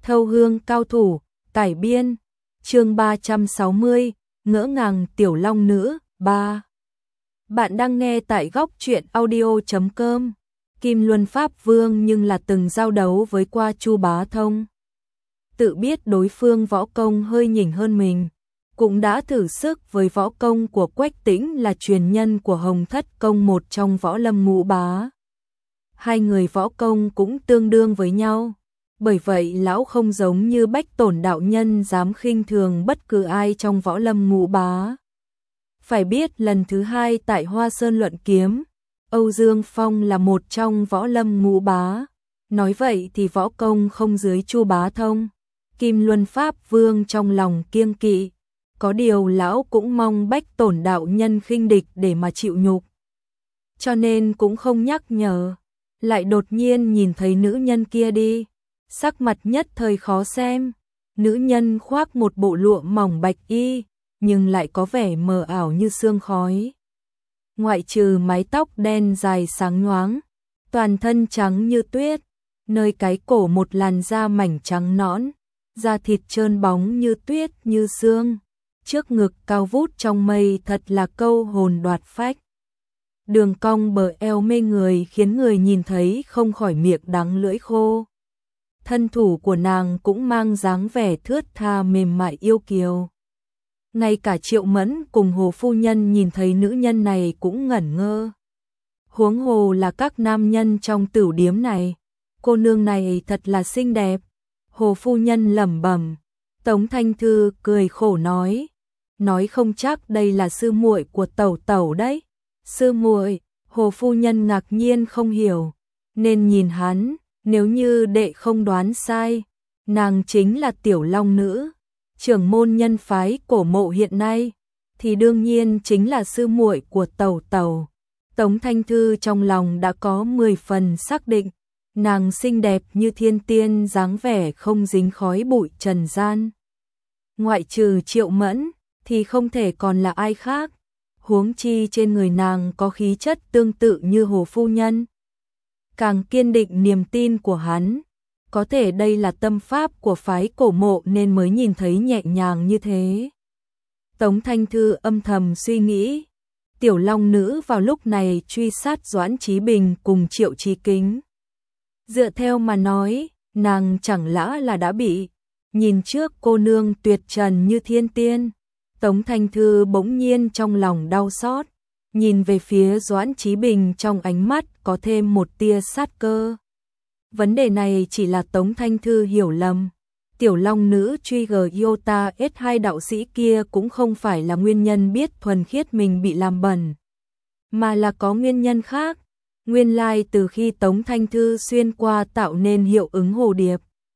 Thâu hương cao thủ, cải biên, chương 360, ngỡ ngàng tiểu long nữ, 3. Bạn đang nghe tại góc truyện audio.com. Kim Luân Pháp Vương nhưng là từng giao đấu với qua Chu Bá Thông. Tự biết đối phương võ công hơi nhỉnh hơn mình, cũng đã thử sức với võ công của Quách Tĩnh là truyền nhân của Hồng Thất Công, một trong võ lâm ngũ bá. Hai người võ công cũng tương đương với nhau. Bởi vậy lão không giống như Bách Tổn đạo nhân dám khinh thường bất cứ ai trong võ lâm ngũ bá. Phải biết lần thứ hai tại Hoa Sơn luận kiếm, Âu Dương Phong là một trong võ lâm ngũ bá. Nói vậy thì võ công không dưới Chu Bá Thông. Kim Luân Pháp Vương trong lòng kiêng kỵ. Có điều lão cũng mong Bách Tổn đạo nhân khinh địch để mà chịu nhục, cho nên cũng không nhắc nhở. Lại đột nhiên nhìn thấy nữ nhân kia đi, sắc mặt nhất thời khó xem. Nữ nhân khoác một bộ lụa mỏng bạch y, nhưng lại có vẻ mờ ảo như sương khói. Ngoại trừ mái tóc đen dài sáng nhoáng, toàn thân trắng như tuyết, nơi cái cổ một làn da mảnh trắng nõn, da thịt trơn bóng như tuyết như sương, trước ngực cao vút trong mây thật là câu hồn đoạt phách. Đường cong bờ eo mê người khiến người nhìn thấy không khỏi miệng đắng lưỡi khô. Thân thủ của nàng cũng mang dáng vẻ thướt tha mềm mại yêu kiều. Ngay cả Triệu Mẫn cùng Hồ phu nhân nhìn thấy nữ nhân này cũng ngẩn ngơ. Huống hồ là các nam nhân trong tửu điếm này. Cô nương này thật là xinh đẹp. Hồ phu nhân lẩm bẩm. Tống Thanh Thư cười khổ nói không chắc đây là sư muội của tẩu tẩu đấy. Sư muội? Hồ phu nhân ngạc nhiên không hiểu, nên nhìn hắn. Nếu như đệ không đoán sai, nàng chính là tiểu long nữ, trưởng môn nhân phái Cổ Mộ hiện nay, thì đương nhiên chính là sư muội của tẩu tẩu. Tống Thanh Thư trong lòng đã có 10 phần xác định, nàng xinh đẹp như thiên tiên, dáng vẻ không dính khói bụi trần gian. Ngoại trừ Triệu Mẫn thì không thể còn là ai khác, huống chi trên người nàng có khí chất tương tự như Hồ phu nhân. Càng kiên định niềm tin của hắn, có thể đây là tâm pháp của phái Cổ Mộ nên mới nhìn thấy nhẹ nhàng như thế. Tống Thanh Thư âm thầm suy nghĩ, tiểu long nữ vào lúc này truy sát Doãn Chí Bình cùng Triệu Chí Kính. Dựa theo mà nói, nàng chẳng lẽ là đã bị. Nhìn trước cô nương tuyệt trần như thiên tiên, Tống Thanh Thư bỗng nhiên trong lòng đau xót. Nhìn về phía Doãn Chí Bình trong ánh mắt có thêm một tia sát cơ. Vấn đề này chỉ là Tống Thanh Thư hiểu lầm. Tiểu long nữ truy Iota S2 đạo sĩ kia cũng không phải là nguyên nhân biết thuần khiết mình bị làm bẩn, mà là có nguyên nhân khác. Nguyên lai từ khi Tống Thanh Thư xuyên qua tạo nên hiệu ứng hồ điệp.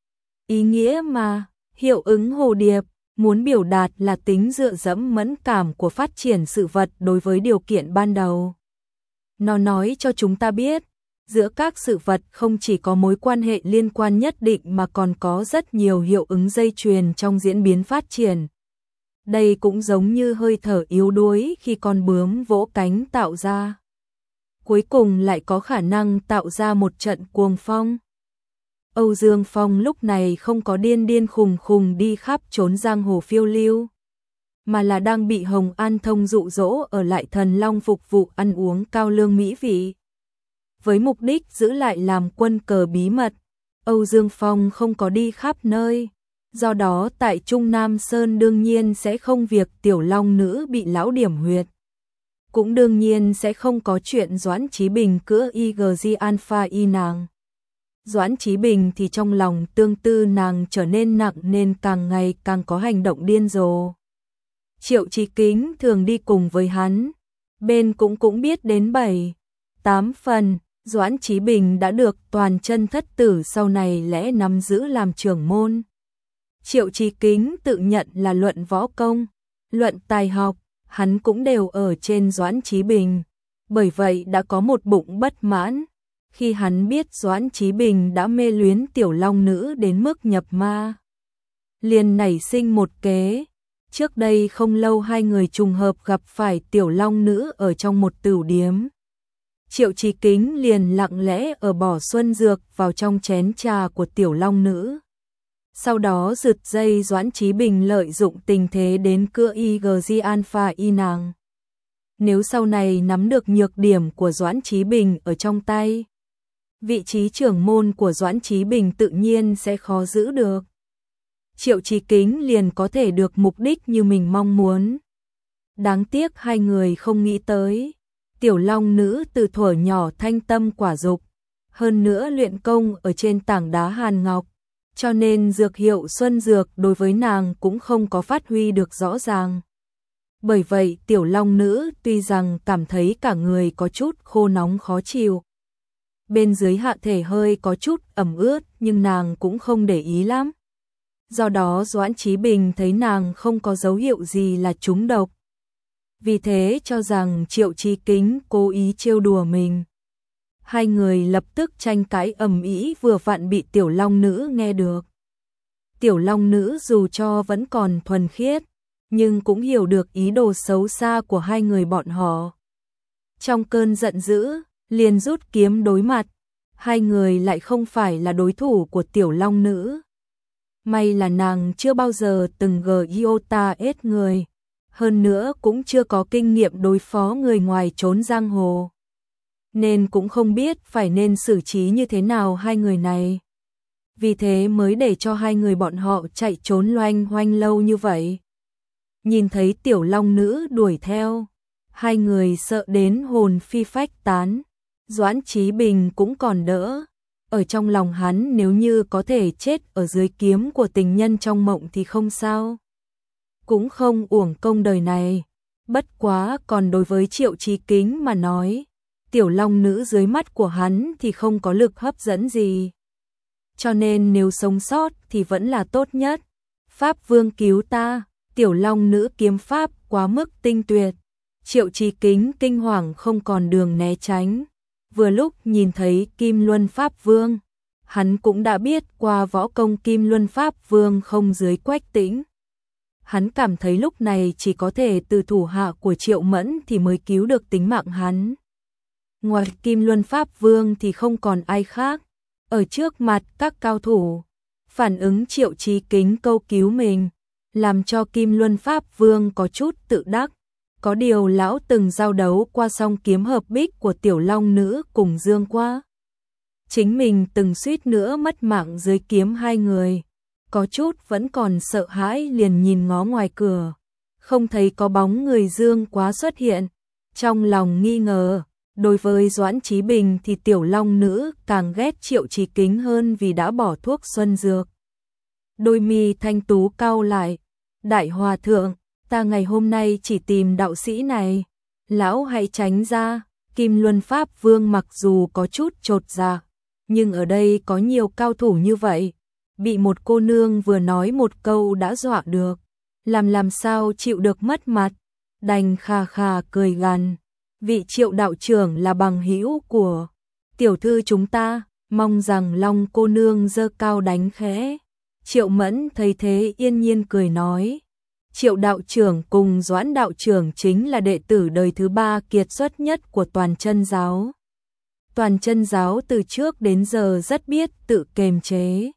Ý nghĩa mà, hiệu ứng hồ điệp muốn biểu đạt là tính dựa dẫm mẫn cảm của phát triển sự vật đối với điều kiện ban đầu. Nó nói cho chúng ta biết, giữa các sự vật không chỉ có mối quan hệ liên quan nhất định mà còn có rất nhiều hiệu ứng dây chuyền trong diễn biến phát triển. Đây cũng giống như hơi thở yếu đuối khi con bướm vỗ cánh tạo ra. Cuối cùng lại có khả năng tạo ra một trận cuồng phong. Âu Dương Phong lúc này không có điên khùng khùng đi khắp trốn giang hồ phiêu lưu, mà là đang bị Hồng An Thông dụ dỗ ở lại Thần Long phục vụ ăn uống cao lương mỹ vị. Với mục đích giữ lại làm quân cờ bí mật, Âu Dương Phong không có đi khắp nơi, do đó tại Trung Nam Sơn đương nhiên sẽ không việc tiểu long nữ bị lão điểm huyệt. Cũng đương nhiên sẽ không có chuyện Doãn Chí Bình cữa IG Alpha y nàng. Doãn Chí Bình thì trong lòng tương tư nàng trở nên nặng nên càng ngày càng có hành động điên rồ. Triệu Chí Kính thường đi cùng với hắn, bên cũng biết đến 7-8 phần, Doãn Chí Bình đã được toàn chân thất tử sau này lẽ nắm giữ làm trưởng môn. Triệu Chí Kính tự nhận là luận võ công, luận tài học, hắn cũng đều ở trên Doãn Chí Bình, bởi vậy đã có một bụng bất mãn. Khi hắn biết Doãn Chí Bình đã mê luyến tiểu long nữ đến mức nhập ma, liền nảy sinh một kế. Trước đây không lâu hai người trùng hợp gặp phải tiểu long nữ ở trong một tửu điếm. Triệu Chí Kính liền lặng lẽ ở bỏ xuân dược vào trong chén trà của tiểu long nữ. Sau đó giật dây Doãn Chí Bình lợi dụng tình thế đến cưa IG Alpha y nàng. Nếu sau này nắm được nhược điểm của Doãn Chí Bình ở trong tay, vị trí trưởng môn của Doãn Chí Bình tự nhiên sẽ khó giữ được. Triệu Chí Kính liền có thể được mục đích như mình mong muốn. Đáng tiếc hai người không nghĩ tới, Tiểu Long Nữ từ thuở nhỏ thanh tâm quả dục, hơn nữa luyện công ở trên tảng đá hàn ngọc, cho nên dược hiệu xuân dược đối với nàng cũng không có phát huy được rõ ràng. Bởi vậy Tiểu Long Nữ tuy rằng cảm thấy cả người có chút khô nóng khó chịu, bên dưới hạ thể hơi có chút ẩm ướt, nhưng nàng cũng không để ý lắm. Do đó Doãn Chí Bình thấy nàng không có dấu hiệu gì là trúng độc, vì thế cho rằng Triệu Chí Kính cố ý trêu đùa mình. Hai người lập tức tranh cãi ầm ĩ, vừa vặn bị Tiểu Long Nữ nghe được. Tiểu Long Nữ dù cho vẫn còn thuần khiết, nhưng cũng hiểu được ý đồ xấu xa của hai người bọn họ. Trong cơn giận dữ, liền rút kiếm đối mặt. Hai người lại không phải là đối thủ của Tiểu Long Nữ. May là nàng chưa bao giờ từng iota ết người, hơn nữa cũng chưa có kinh nghiệm đối phó người ngoài trốn giang hồ, nên cũng không biết phải nên xử trí như thế nào hai người này. Vì thế mới để cho hai người bọn họ chạy trốn loanh hoanh lâu như vậy. Nhìn thấy Tiểu Long Nữ đuổi theo, hai người sợ đến hồn phi phách tán. Doãn Chí Bình cũng còn đỡ, ở trong lòng hắn nếu như có thể chết ở dưới kiếm của tình nhân trong mộng thì không sao, cũng không uổng công đời này. Bất quá còn đối với Triệu Chí Kính mà nói, Tiểu Long Nữ dưới mắt của hắn thì không có lực hấp dẫn gì, cho nên nếu sống sót thì vẫn là tốt nhất. Pháp Vương cứu ta. Tiểu Long Nữ kiếm pháp quá mức tinh tuyệt, Triệu Chí Kính kinh hoàng không còn đường né tránh. Vừa lúc nhìn thấy Kim Luân Pháp Vương, hắn cũng đã biết qua võ công Kim Luân Pháp Vương không dưới Quách Tĩnh. Hắn cảm thấy lúc này chỉ có thể từ thủ hạ của Triệu Mẫn thì mới cứu được tính mạng hắn. Ngoài Kim Luân Pháp Vương thì không còn ai khác. Ở trước mặt các cao thủ, phản ứng Triệu Chí Kính câu cứu mình, làm cho Kim Luân Pháp Vương có chút tự đắc. Có điều lão từng giao đấu qua song kiếm hợp bích của Tiểu Long Nữ cùng Dương Qua. Chính mình từng suýt nữa mất mạng dưới kiếm hai người. Có chút vẫn còn sợ hãi, liền nhìn ngó ngoài cửa, không thấy có bóng người Dương Quá xuất hiện. Trong lòng nghi ngờ, đối với Doãn Chí Bình thì Tiểu Long Nữ càng ghét Triệu Chí Kính hơn vì đã bỏ thuốc xuân dược. Đôi mi thanh tú cau lại. Đại Hòa Thượng, ta ngày hôm nay chỉ tìm đạo sĩ này, lão hãy tránh ra. Kim Luân Pháp Vương mặc dù có chút chột dạ, nhưng ở đây có nhiều cao thủ như vậy, bị một cô nương vừa nói một câu đã dọa được, làm sao chịu được mất mặt, đành khà khà cười gằn. Vị Triệu đạo trưởng là bằng hữu của tiểu thư chúng ta, mong rằng Long cô nương giơ cao đánh khẽ. Triệu Mẫn thấy thế yên nhiên cười nói, Triệu đạo trưởng cùng Doãn đạo trưởng chính là đệ tử đời thứ ba kiệt xuất nhất của Toàn Chân giáo. Toàn Chân giáo từ trước đến giờ rất biết tự kiềm chế.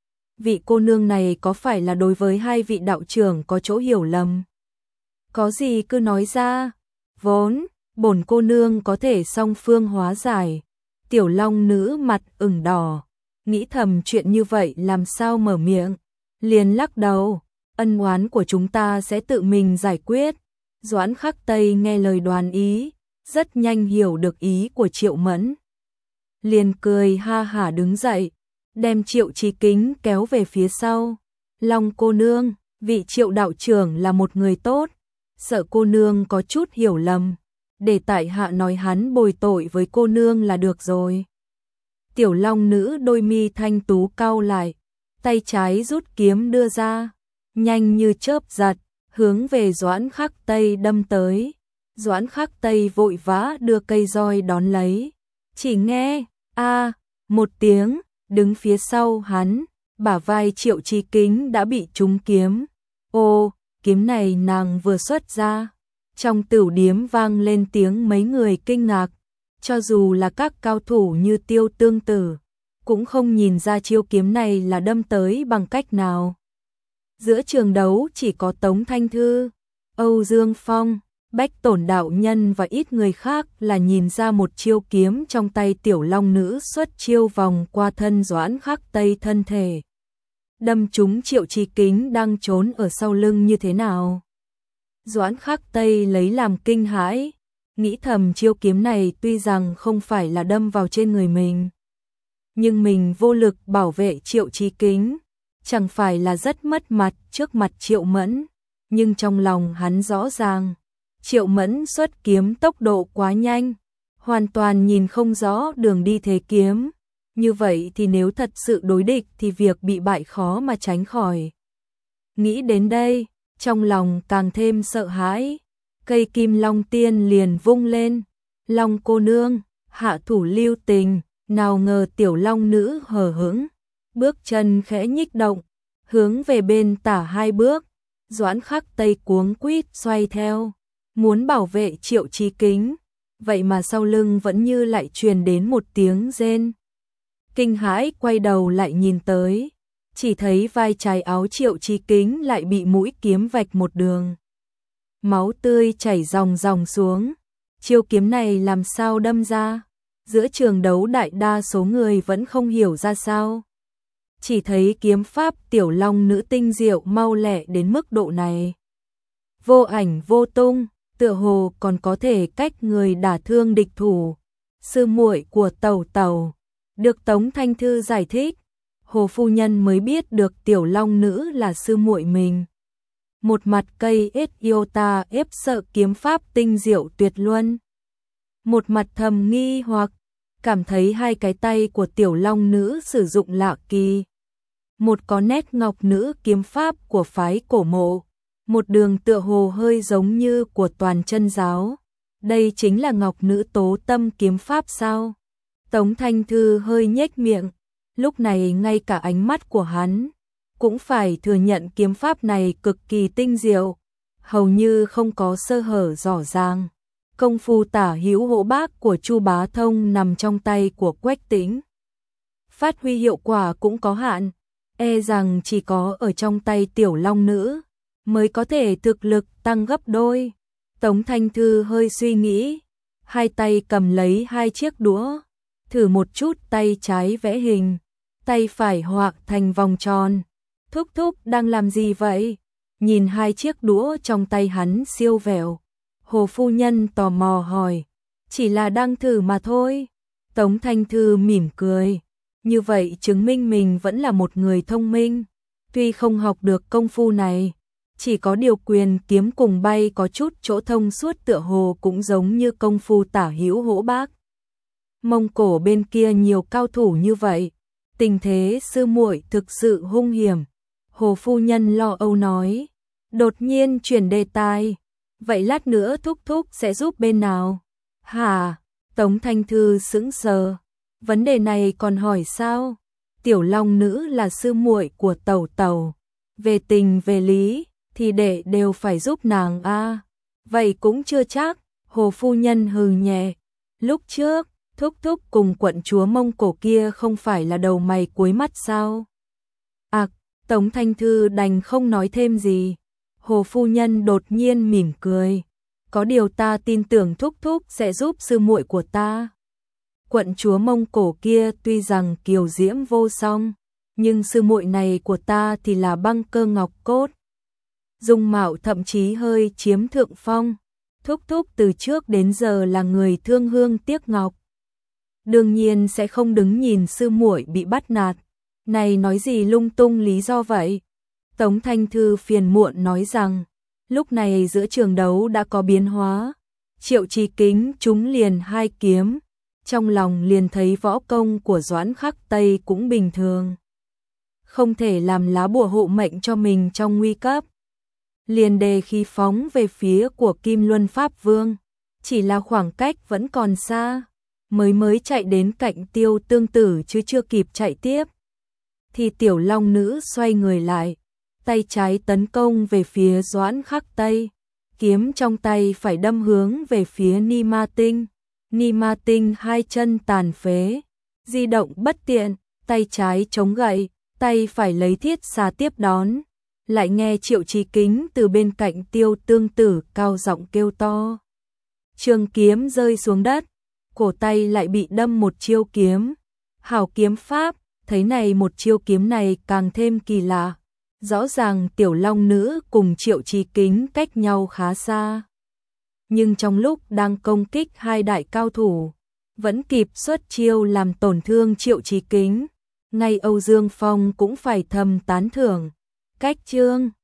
Vị cô nương này có phải là đối với hai vị đạo trưởng có chỗ hiểu lầm? Có gì cứ nói ra, vốn bổn cô nương có thể song phương hóa giải. Tiểu Long Nữ mặt ửng đỏ, nghĩ thầm chuyện như vậy làm sao mở miệng, liền lắc đầu, ân oán của chúng ta sẽ tự mình giải quyết. Doãn Khắc Tây nghe lời đoán ý, rất nhanh hiểu được ý của Triệu Mẫn, liền cười ha hả đứng dậy, đem Triệu Chí Kính kéo về phía sau. Long cô nương, vị Triệu đạo trưởng là một người tốt, sợ cô nương có chút hiểu lầm, để tại hạ nói hắn bồi tội với cô nương là được rồi. Tiểu Long Nữ đôi mi thanh tú cau lại, tay trái rút kiếm đưa ra, nhanh như chớp giật, hướng về Doãn Khắc Tây đâm tới. Doãn Khắc Tây vội vã đưa cây roi đón lấy, chỉ nghe a một tiếng, đứng phía sau hắn, bả vai Triệu Chí Kính đã bị trúng kiếm. Ô, kiếm này nàng vừa xuất ra, trong tửu điếm vang lên tiếng mấy người kinh ngạc, cho dù là các cao thủ như Tiêu Tương Tử cũng không nhìn ra chiêu kiếm này là đâm tới bằng cách nào. Giữa trường đấu chỉ có Tống Thanh Thư, Âu Dương Phong, Bách Tổn đạo nhân và ít người khác là nhìn ra một chiêu kiếm trong tay Tiểu Long Nữ xuất chiêu vòng qua thân Doãn Khắc Tây thân thể. Đâm trúng Triệu Chí Kính đang trốn ở sau lưng như thế nào. Doãn Khắc Tây lấy làm kinh hãi, nghĩ thầm chiêu kiếm này tuy rằng không phải là đâm vào trên người mình, nhưng mình vô lực bảo vệ Triệu Chí Kính, chẳng phải là rất mất mặt trước mặt Triệu Mẫn, nhưng trong lòng hắn rõ ràng, Triệu Mẫn xuất kiếm tốc độ quá nhanh, hoàn toàn nhìn không rõ đường đi thế kiếm, như vậy thì nếu thật sự đối địch thì việc bị bại khó mà tránh khỏi. Nghĩ đến đây, trong lòng càng thêm sợ hãi, cây kim long tiên liền vung lên, Long cô nương, hạ thủ lưu tình, nào ngờ Tiểu Long Nữ hờ hững, bước chân khẽ nhích động, hướng về bên tả 2 bước, Doãn Khắc Tây cuống quýt xoay theo, muốn bảo vệ Triệu Chí Kính, vậy mà sau lưng vẫn như lại truyền đến một tiếng rên. Kinh hãi quay đầu lại nhìn tới, chỉ thấy vai trái áo Triệu Chí Kính lại bị mũi kiếm vạch một đường. Máu tươi chảy ròng ròng xuống, chiêu kiếm này làm sao đâm ra? Giữa trường đấu đại đa số người vẫn không hiểu ra sao. Chỉ thấy kiếm pháp Tiểu Long Nữ tinh diệu mau lẹ đến mức độ này. Vô ảnh vô tung, tựa hồ còn có thể cách người đả thương địch thủ. Sư muội của Tẩu Tẩu, được Tống Thanh Thư giải thích, Hồ phu nhân mới biết được Tiểu Long Nữ là sư muội mình. Một mặt cây iota ép sợ kiếm pháp tinh diệu tuyệt luân. Một mặt thầm nghi hoặc cảm thấy 2 cái tay của Tiểu Long Nữ sử dụng lạ kỳ. Một có nét ngọc nữ kiếm pháp của phái Cổ Mộ, một đường tựa hồ hơi giống như của Toàn Chân giáo. Đây chính là ngọc nữ tố tâm kiếm pháp sao? Tống Thanh Thư hơi nhếch miệng, lúc này ngay cả ánh mắt của hắn cũng phải thừa nhận kiếm pháp này cực kỳ tinh diệu, hầu như không có sơ hở rõ ràng. Công phu tả hữu hỗ bác của Chu Bá Thông nằm trong tay của Quách Tĩnh. Phát huy hiệu quả cũng có hạn, e rằng chỉ có ở trong tay Tiểu Long Nữ mới có thể thực lực tăng gấp đôi. Tống Thanh Thư hơi suy nghĩ, 2 tay cầm lấy 2 chiếc đũa, thử một chút tay trái vẽ hình, tay phải họa thành vòng tròn. Thúc thúc đang làm gì vậy? Nhìn 2 chiếc đũa trong tay hắn siêu vẹo. Hồ phu nhân tò mò hỏi, chỉ là đang thử mà thôi. Tống Thanh Thư mỉm cười, như vậy chứng minh mình vẫn là một người thông minh. Tuy không học được công phu này, chỉ có điều quyền kiếm cùng bay có chút chỗ thông suốt tựa hồ cũng giống như công phu tả hữu hỗ bác. Mông Cổ bên kia nhiều cao thủ như vậy, tình thế sư muội thực sự hung hiểm. Hồ phu nhân lo âu nói, đột nhiên chuyển đề tài. Vậy lát nữa thúc thúc sẽ giúp bên nào? Hả? Tống Thanh Thư sững sờ. Vấn đề này còn hỏi sao? Tiểu Long Nữ là sư muội của Tẩu Tẩu. Về tình về lý thì đệ đều phải giúp nàng a. Vậy cũng chưa chắc. Hồ phu nhân hừ nhẹ. Lúc trước, thúc thúc cùng quận chúa Mông Cổ kia không phải là đầu mày cuối mắt sao? Tống Thanh Thư đành không nói thêm gì. Hồ phu nhân đột nhiên mỉm cười. Có điều ta tin tưởng thúc thúc sẽ giúp sư muội của ta. Quận chúa Mông Cổ kia tuy rằng kiều diễm vô song, nhưng sư muội này của ta thì là băng cơ ngọc cốt. Dung mạo thậm chí hơi chiếm thượng phong. Thúc thúc từ trước đến giờ là người thương hương tiếc ngọc. Đương nhiên sẽ không đứng nhìn sư muội bị bắt nạt. Này nói gì lung tung lý do vậy? Tống Thanh Thư phiền muộn nói rằng, lúc này giữa trường đấu đã có biến hóa. Triệu Chí Kính trúng liền 2 kiếm, trong lòng liền thấy võ công của Doãn Khắc Tây cũng bình thường. Không thể làm lá bùa hộ mệnh cho mình trong nguy cấp. Liền đề khí phóng về phía của Kim Luân Pháp Vương, chỉ là khoảng cách vẫn còn xa, mới chạy đến cạnh Tiêu Tương Tử chứ chưa kịp chạy tiếp. Thì Tiểu Long Nữ xoay người lại, tay trái tấn công về phía Doãn Khắc Tây, kiếm trong tay phải đâm hướng về phía Ni Ma Tinh. Ni Ma Tinh 2 chân tàn phế, di động bất tiện, tay trái chống gậy, tay phải lấy thiết xà tiếp đón. Lại nghe Triệu Chí Kính từ bên cạnh Tiêu Tương Tử cao giọng kêu to. Trường kiếm rơi xuống đất, cổ tay lại bị đâm một chiêu kiếm. Hảo kiếm pháp, thấy này một chiêu kiếm này càng thêm kỳ lạ. Rõ ràng Tiểu Long Nữ cùng Triệu Chí Kính cách nhau khá xa. Nhưng trong lúc đang công kích hai đại cao thủ, vẫn kịp xuất chiêu làm tổn thương Triệu Chí Kính. Ngay Âu Dương Phong cũng phải thầm tán thưởng. Cách chương